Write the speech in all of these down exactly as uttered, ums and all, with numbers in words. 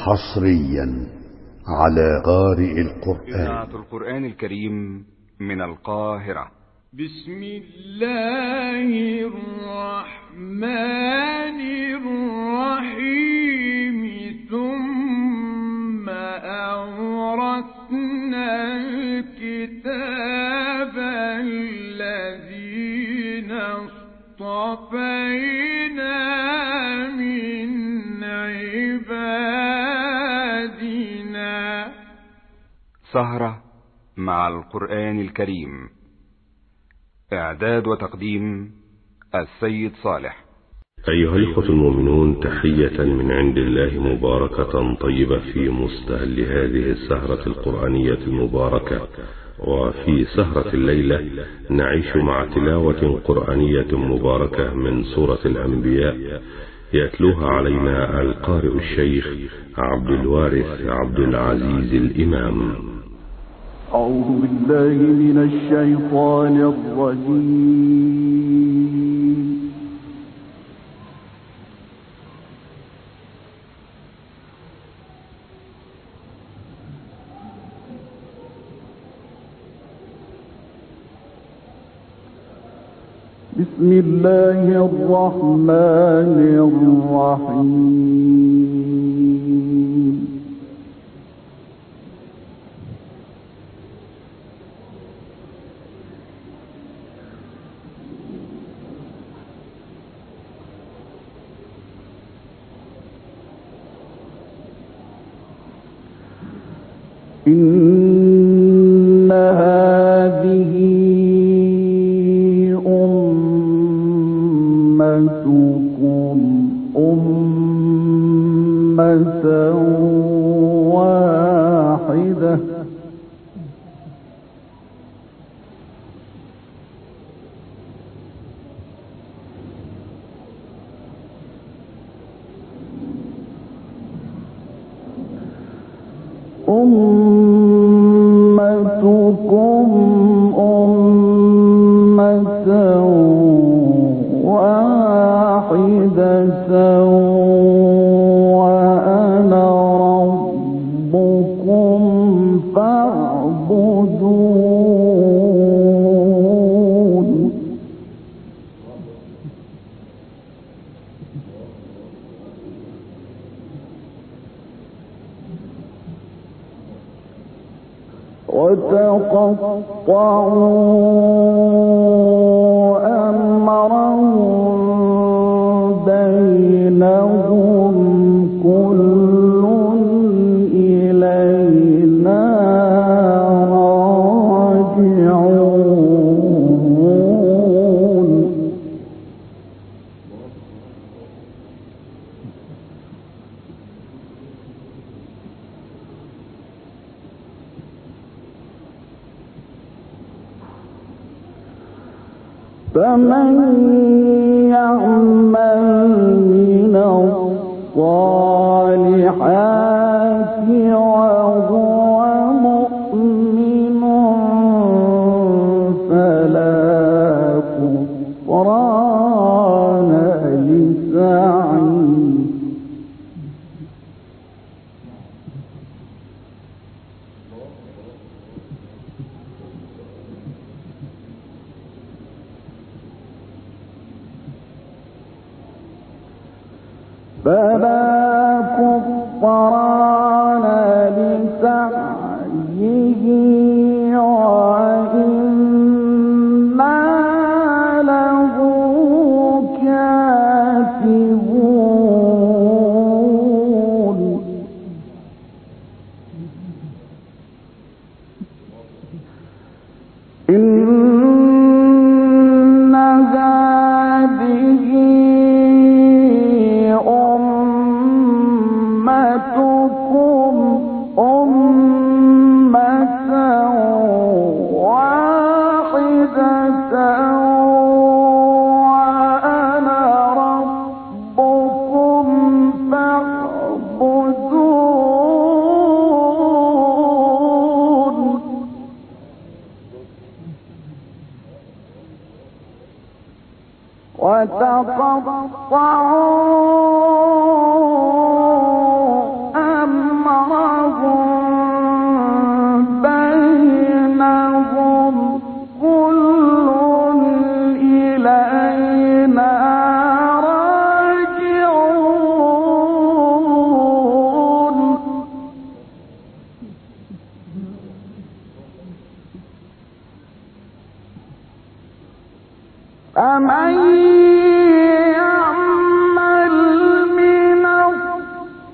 حصريا على قارئ القرآن. إذاعة القرآن الكريم من القاهرة. بسم الله الرحمن الرحيم. ثم أورثنا الكتاب الذين اصطفينا من عبادنا. سهرة مع القرآن الكريم. إعداد وتقديم السيد صالح. أيها الإخوة المؤمنون، تحية من عند الله مباركة طيبة في مستهل هذه السهرة القرآنية المباركة. وفي سهرة الليلة نعيش مع تلاوة قرآنية مباركة من سورة الأنبياء، يتلوها علينا القارئ الشيخ عبد الوارث عبد العزيز الإمام. أعوذ بالله من الشيطان الرجيم. بسم الله الرحمن الرحيم. إن هذه أمتكم أمة واحدة أمتكم أمة واحدة وأنا ربكم فاعبدون. وتقطعوا أمرهم بينهم كل إلينا راجعون. فمن يعمل من الصالحات وهو مؤمن فلا كفران لسعيه فلا كفران لسعيه وإنا له كاتبون. إن هذه أمتكم أمة واحدة وأنا ربكم فاعبدون. وتقطعوا أمرهم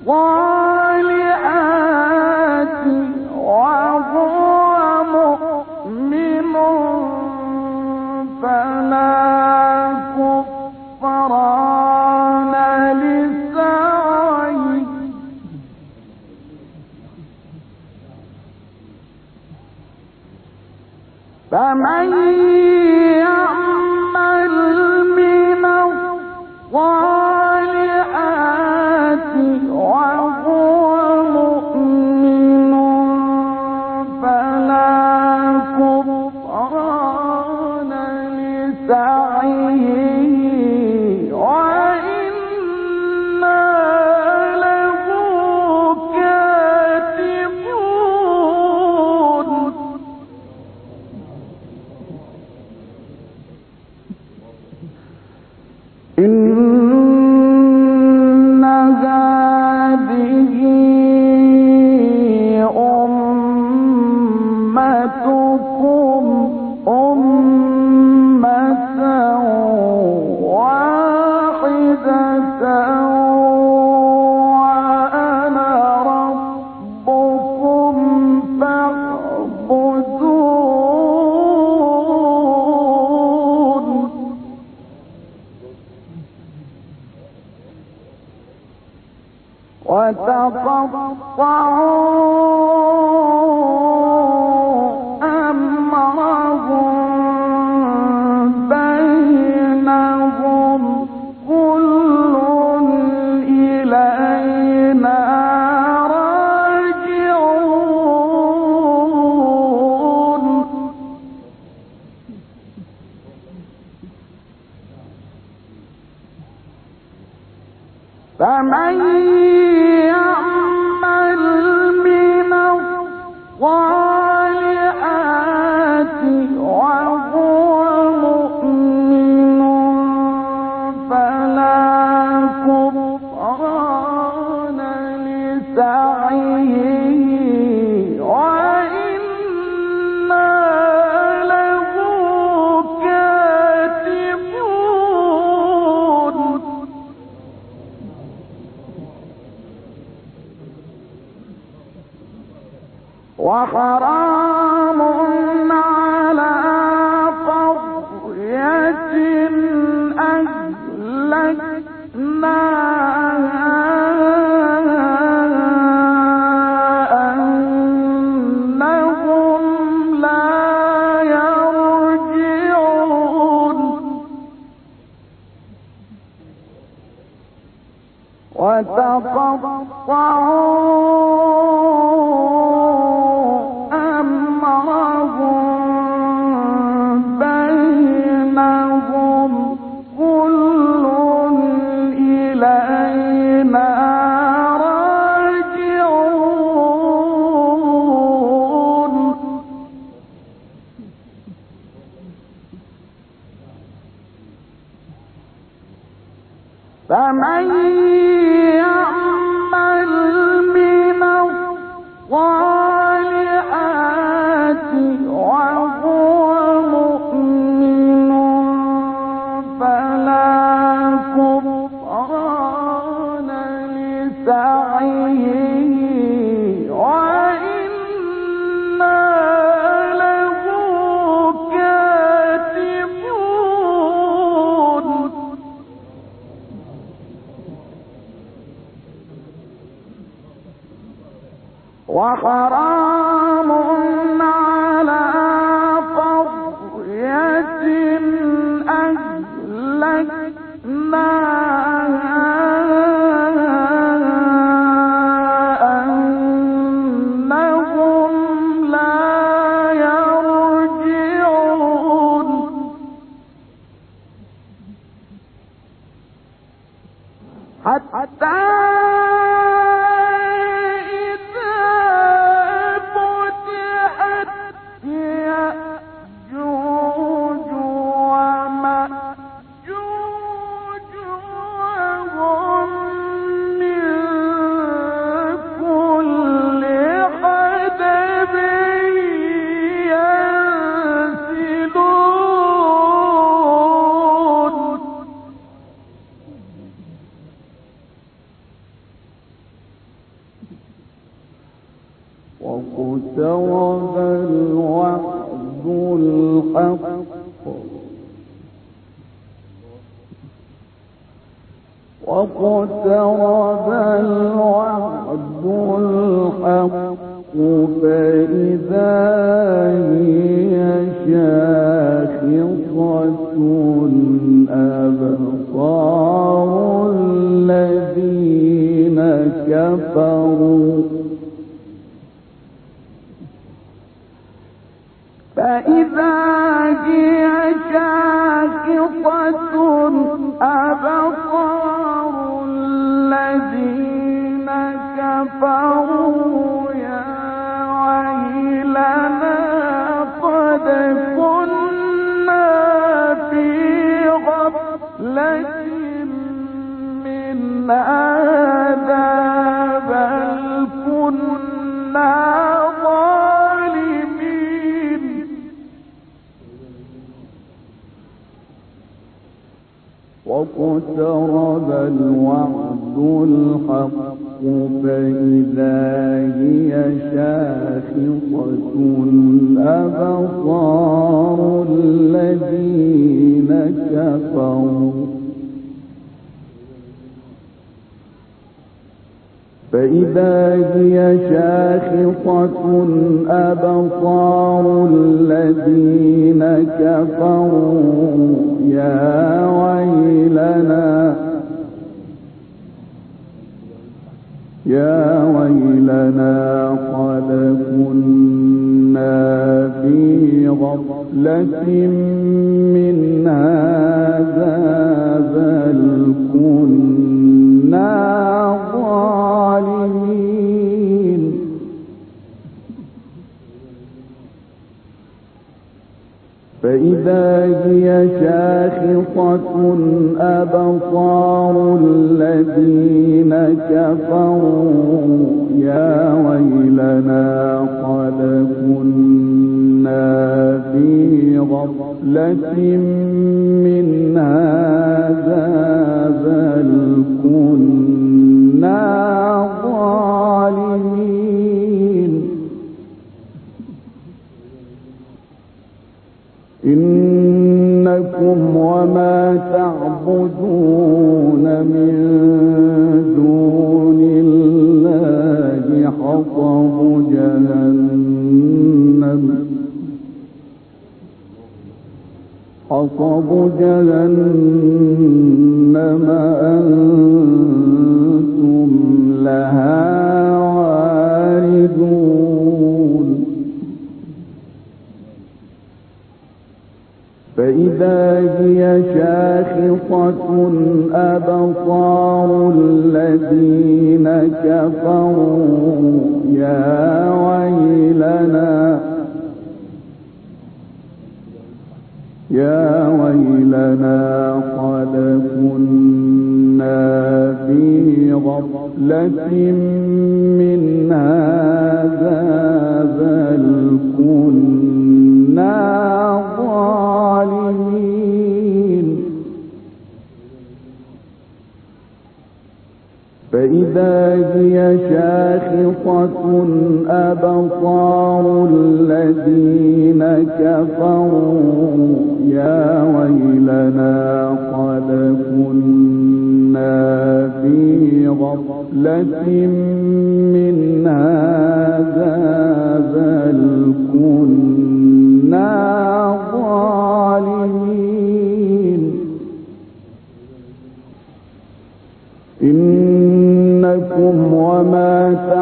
الصالحات وهو مؤمن فلا كفران لسعيه فمن يعمل من الصالحات وهو مؤمن فلا كفران لسعيه وإنا له كاتبون إن هذه أمتكم أمة واحدة وأنا ربكم فاعبدون وتقطعوا أمرهم بينهم كل إلينا راجعون فمن يعمل من الصالحات وهو مؤمن فلا كفران لسعيه وإنا له كاتبون وحرام على قرية أهلكناها أنهم لا يرجعون وتقطعوا أمرهم بينهم كل إلينا راجعون فمن يعمل من الصالحات وهو مؤمن فلا كفران لسعيه وإنا له كاتبون وحرام على قرية أهلكناها أنهم لا يرجعون حتى إذا فتحت واقترب الوعد الحق واقترب الوعد الحق فإذا هي شاخصة أبصار الذين كفروا فإذا هي شاخصة أبصار الذين كفروا يا ويلنا قد كنا في غفلة من هذا بل كنا ظالمين واقترب الوعد الحق فإذا هي شاخصة أبصار الذين كفروا فإذا هي شاخصة أبصار الذين كفروا يا ويلنا يا ويلنا قد كنا في غفلة من هذا بل كنا ظالمين فإذا هي شاخصة أبصار الذين كفروا يا ويلنا قد كنا في غفلة من هذا بل كنا ظالمين إنكم وما تعبدون من دون الله حصب جهنم حصب جهنم أنتم لها واردون فإذا هي شاخصة أبصار الذين كفروا يا ويلنا يا ويلنا قد كنا في غفلة من هذا بل كنا ظالمين فإذا هي شاخصة أبصار الذين كفروا يا ويلنا قد كنا في غفلة من هذا بل كنا ظالمين إنكم وما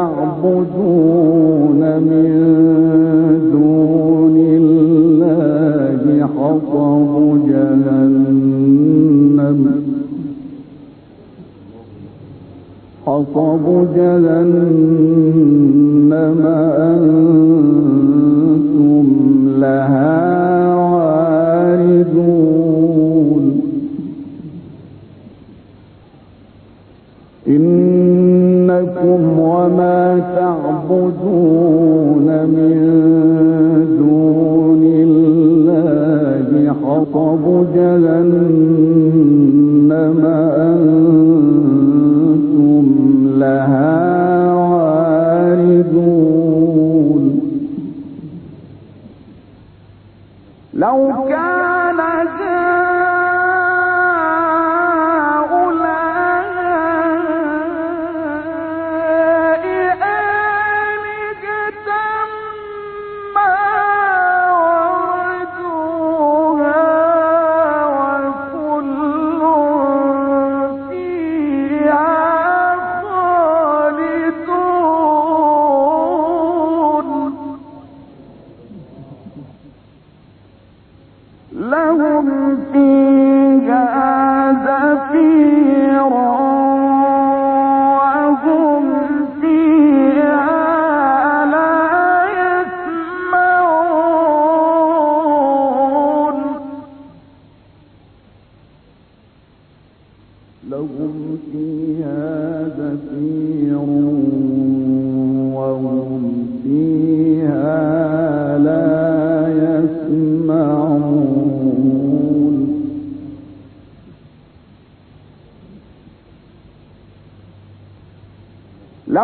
تعبدون من دون الله حصب جهنم حصب جهنم أنتم لها واردون إنكم وما تعبدون من دون الله حصب جهنم أنتم لها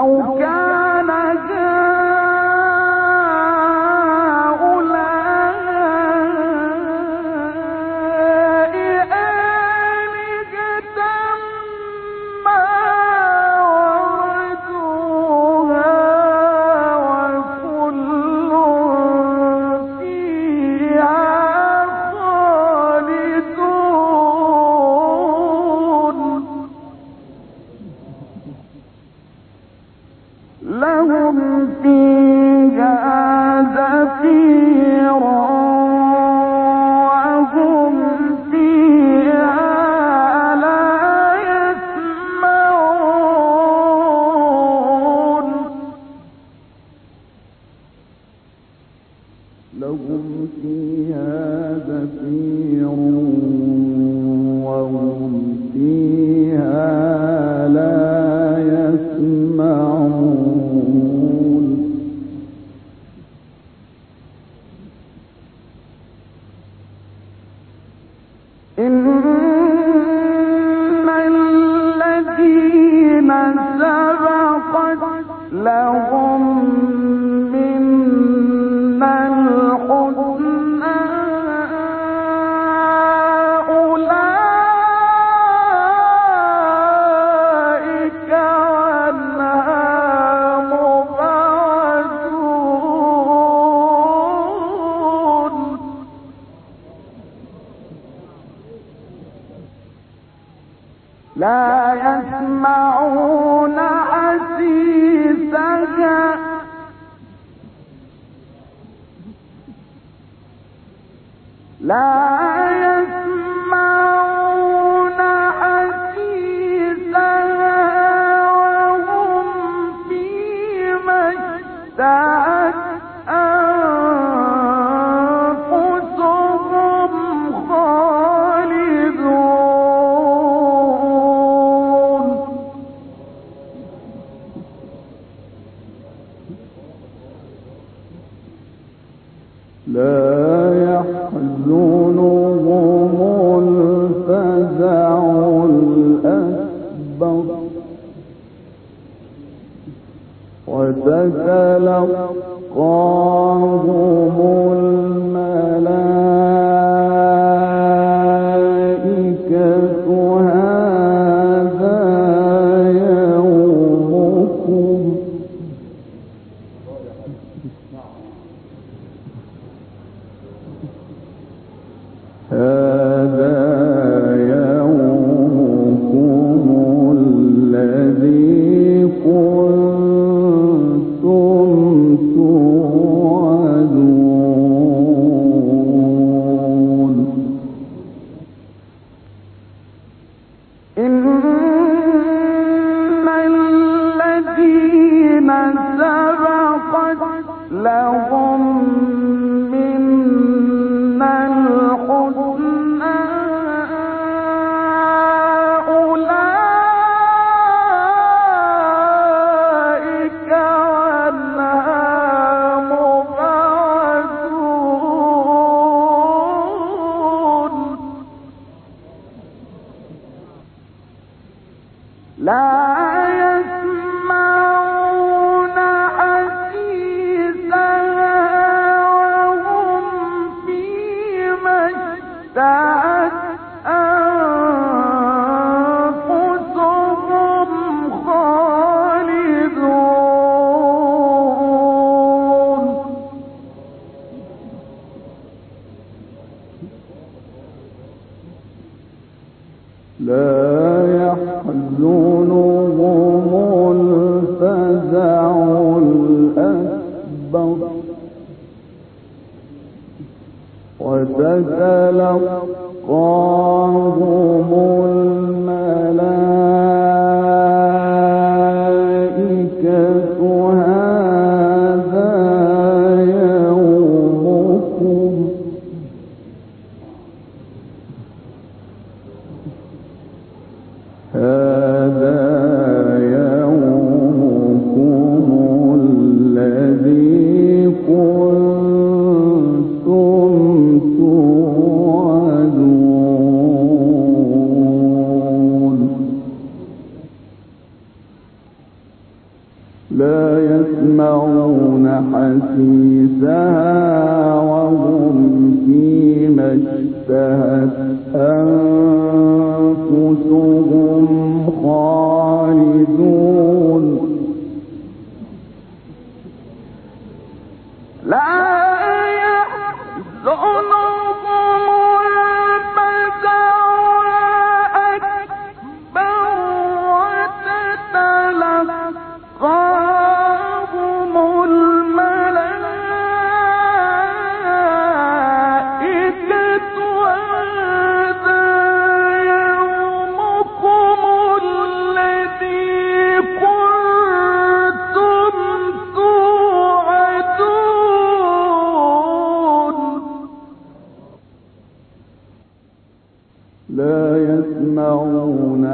لو كان لهم فيها زفير وهم فيها لا يسمعون لهم فيها زفير وهم فيها لا يسمعون إن الذين سبقت لهم منا الحسنى أولئك عنها مبعدون لا يسمعون حسيسها لا يسمعون حسيسها وهم فيما اشتهت أنفسهم خالدون لا يحزنهم الفزع الأكبر وتتلقاهم الملائكة هذا يومكم هذا يومكم الذي كنتم توعدون إن الذين سبقت لهم منا الحسنى أولئك عنها مبعدون لا يسمعون حسيسها وهم فيما اشتهت أنفسهم خالدون لا يحزنهم الفزع الأكبر وتتلقاهم الملائكة هذا يومكم هذا يومكم الذي كنتم توعدون لا يسمعون حسيسها وهم فيما اشتهت أنفسهم خالدون لا يسمعون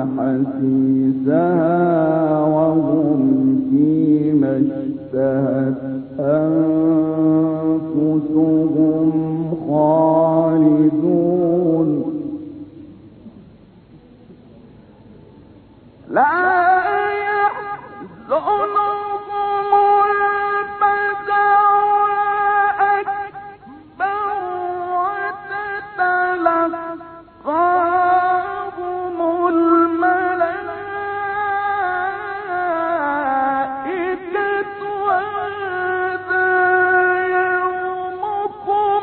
حسيسها وهم فيما اشتهت أنفسهم خالدون لا يحزنهم الفزع الأكبر وتتلقاهم الملائكة وهذا يومكم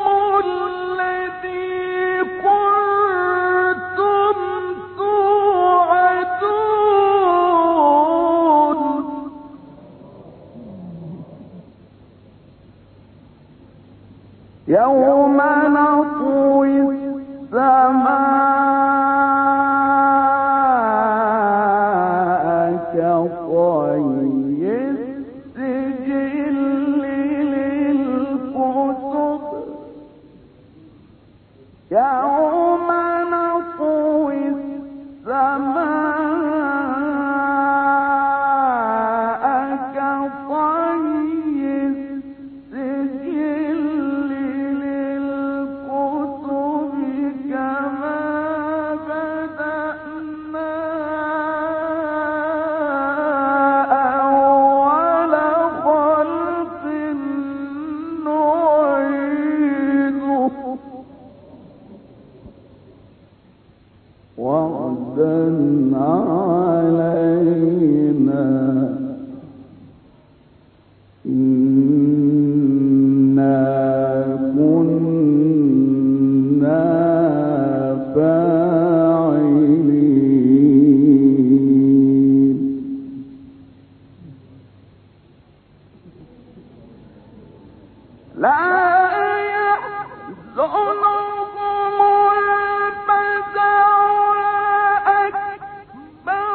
الذي كنتم توعدون يوم نطوي السماء كطي السجل للكتب يوم نطوي السماء كطي السجل للكتب كما بدأنا أول خلق نعيده وعدا علينا إنا كنا فاعلين لا يحزنهم الفزع الأكبر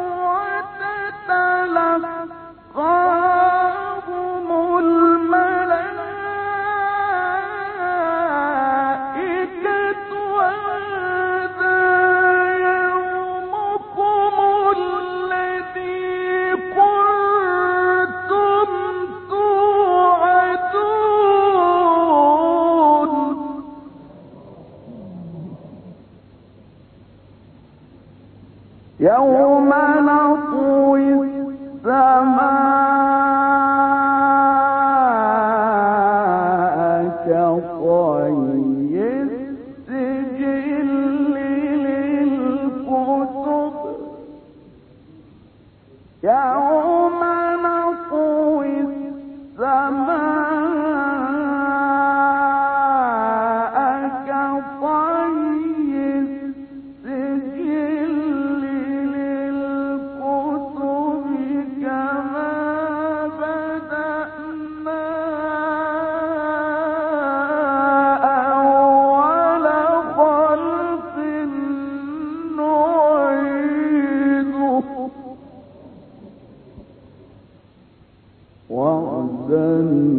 وتتلقاهم الملائكة وهذا يومكم الذي كنتم توعدون يوم نطوي السماء كطي السجل للكتب يوم نطوي السماء كطي السجل للكتب كما بدأنا أول خلق نعيده وعدا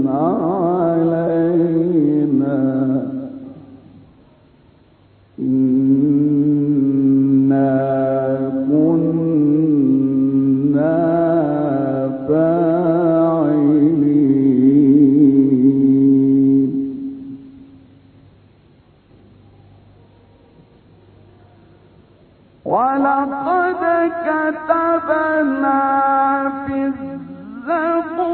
علينا إنا كنا فاعلين ولقد كتبنا في الزبور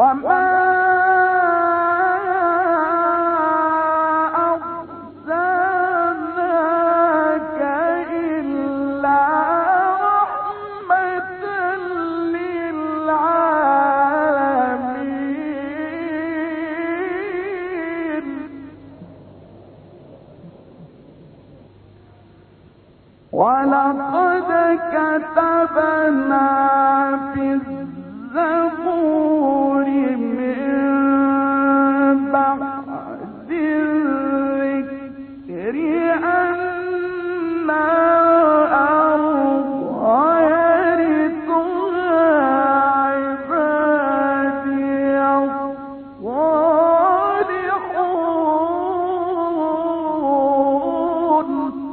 ولقد كتبنا في الزبور من بعد الذكر أن الأرض يرثها عبادي الصالحون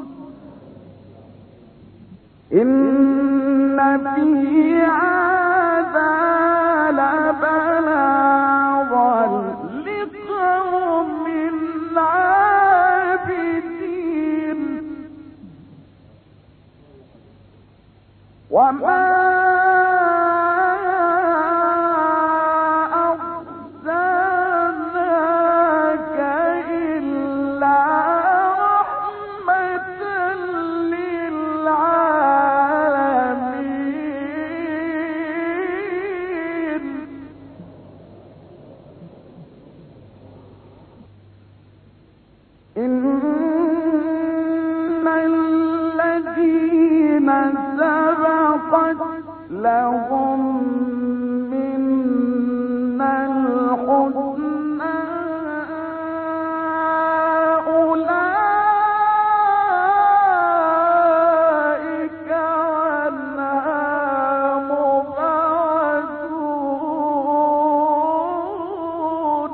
إن في هذا لبلاغا لقوم عابدين وما أرسلناك إلا رحمة للعالمين إن الذين سبقت لهم منا الحسنى أولئك عنها مبعدون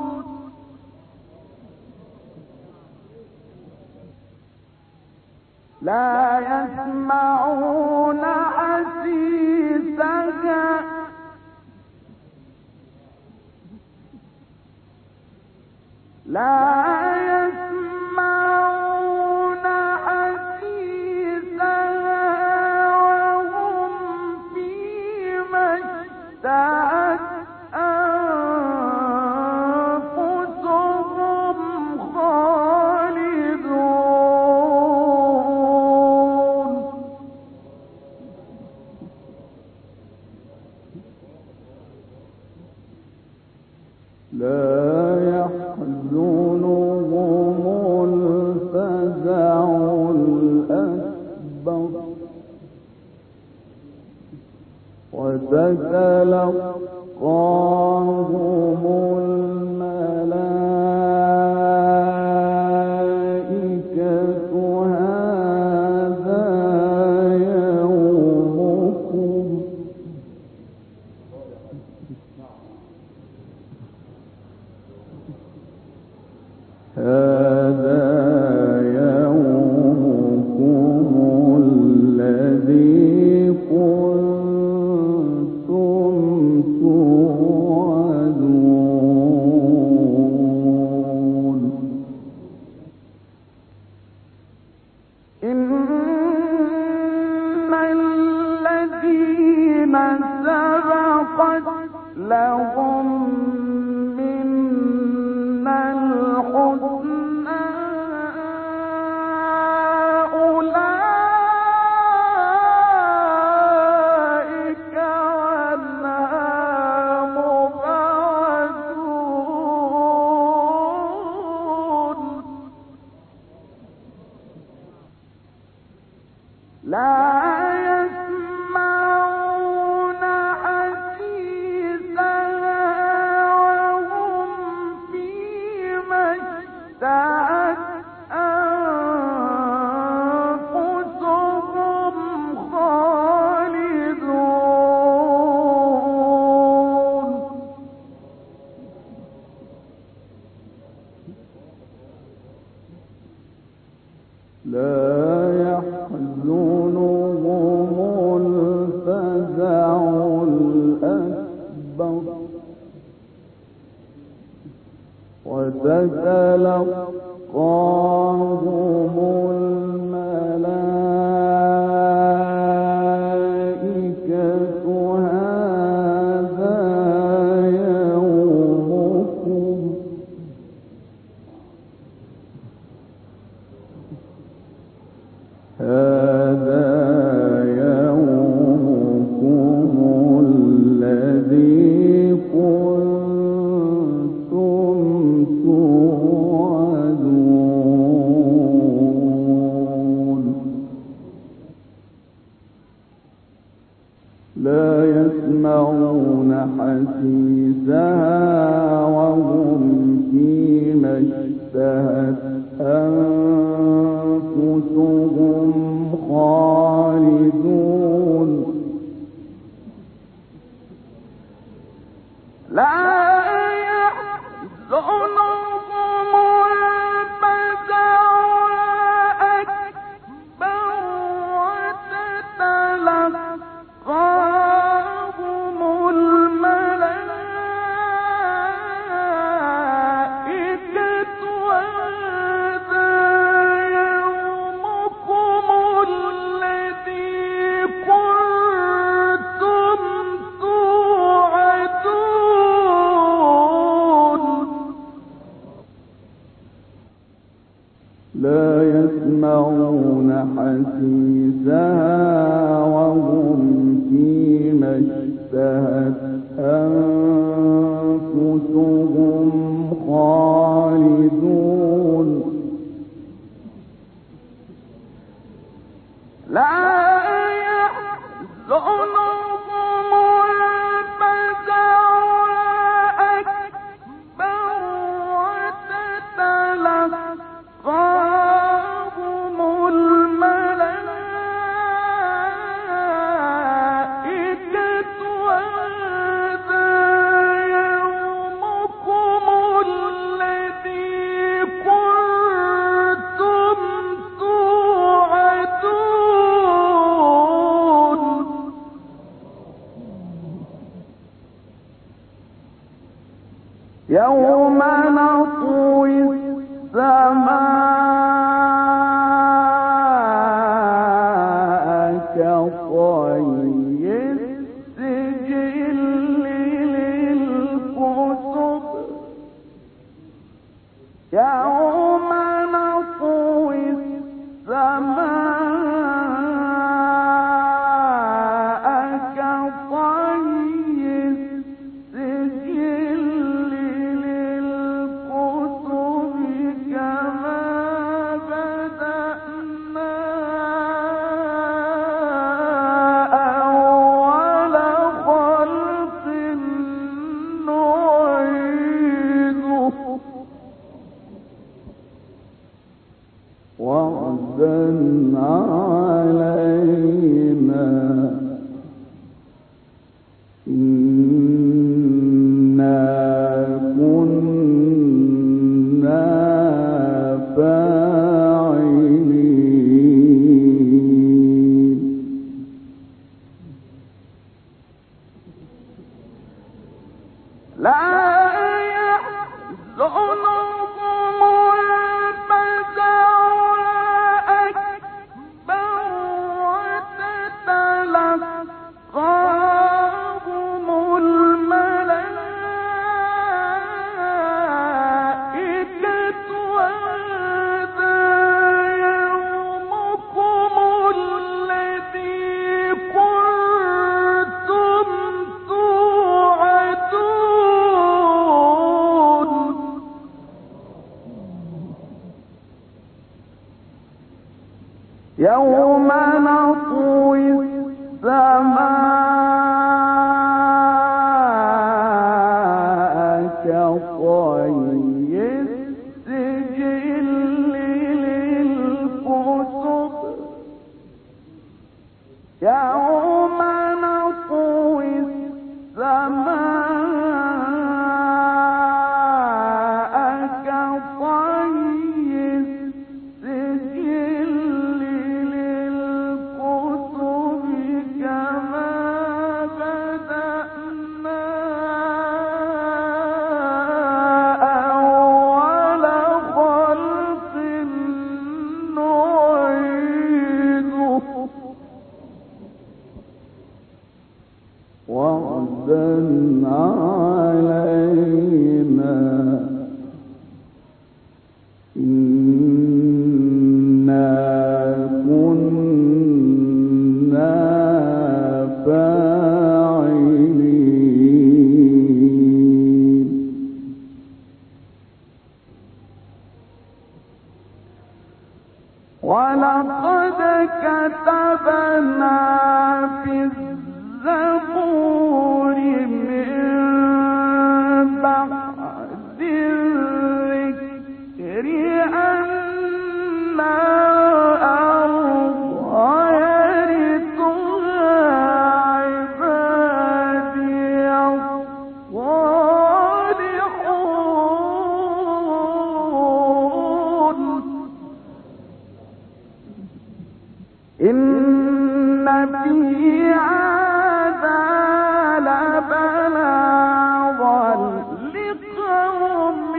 لا يسمعون حسيسها لا يسمعون حسيسها وهم فيما اشتهت أنفسهم خالدون لا يحزنهم الفزع الأكبر وتتلقاهم الملائكة هذا يومكم هذا يومكم الذي كنتم توعدون إن الذين سبقت لهم منا الحسنى أولئك عنها مبعدون لا يسمعون حسيسها وهم فيما اشتهت أنفسهم خالدون لا يحزنهم الفزع الأكبر وتتلقاهم الملائكة هذا يوم اشتهت أنفسهم خالدون لا يحزنهم الفزع الأكبر وتتلقاهم الملائكة وهذا يومكم الذي كنتم توعدون لا يسمعون حسيسها وهم فيما اشتهت أنفسهم خالدون لا يحزنهم الفزع الأكبر وتتلقاهم الملائكة وهذا يومكم الذي كنتم توعدون يوم نطوي السماء كطي السجل للكتب يوم نطوي السماء كطي السجل للكتب كما بدأنا أول خلق نعيده وعدا علينا إنا كنا فاعلين لا يحزنهم الفزع الأكبر وتتلقاهم الملائكة وهذا يومكم الذي كنتم توعدون يوم نطوي السماء كطي السجل للكتب يوم نطوي السماء كطي السجل للكتب كما بدأنا أول خلق نعيده وعدا علينا إنا كنا فاعلين ولقد كتبنا في الزبور من بعد الذكر إن في هذا لبلاغا لقوم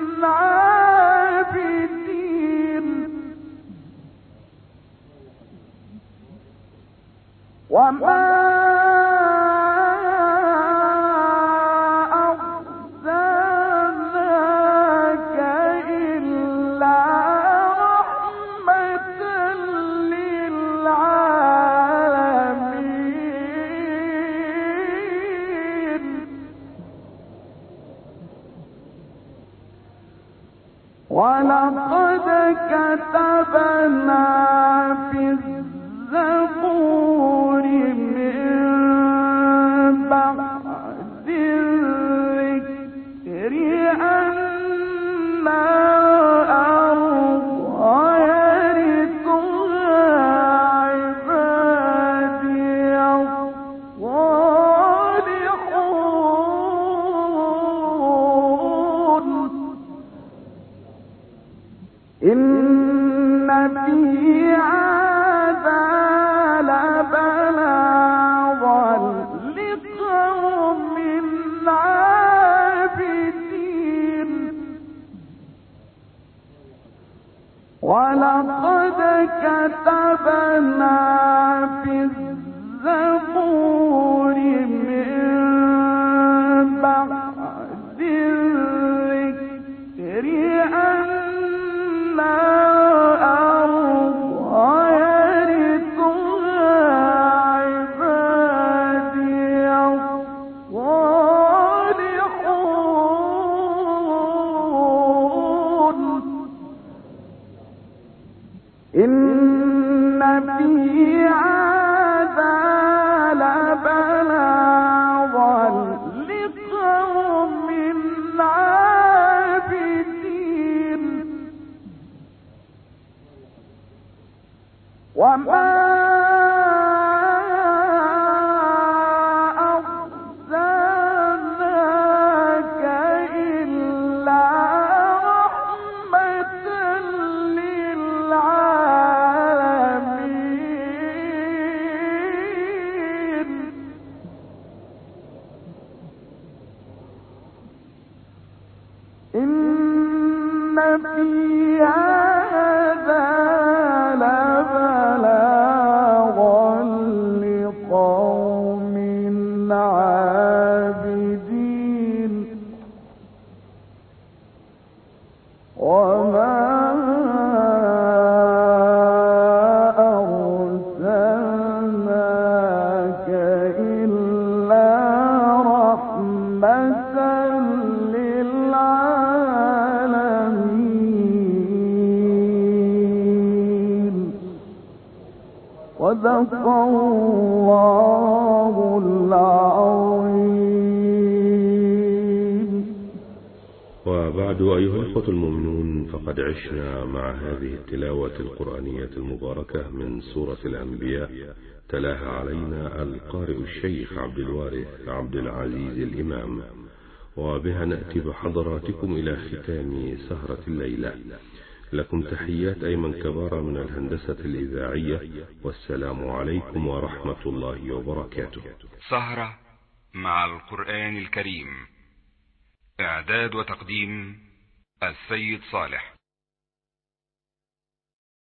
عابدين وما ولقد كتبنا في الزبور من بعد الذكر أن الأرض يرثها عبادي الصالحون إن في هذا لبلاغا لقوم عابدين ولقد كتبنا في الزبور من بعد الذكر أن إن في هذا لبلاغا لقوم عابدين وما أرسلناك إلا رحمة للعالمين إن في هذا لبلاغا لقوم عابدين وما أرسلناك إلا رحمة للعالمين صدق الله العظيم. وبعد أيها الأخوة المؤمنون، فقد عشنا مع هذه التلاوة القرآنية المباركة من سورة الأنبياء، تلاها علينا القارئ الشيخ عبد الوارث عبد العزيز الإمام، وبها نأتي بحضراتكم إلى ختام سهرة الليلة. لكم تحيات أيمن كبارة من الهندسة الإذاعية، والسلام عليكم ورحمة الله وبركاته. سهرة مع القرآن الكريم، إعداد وتقديم السيد صالح.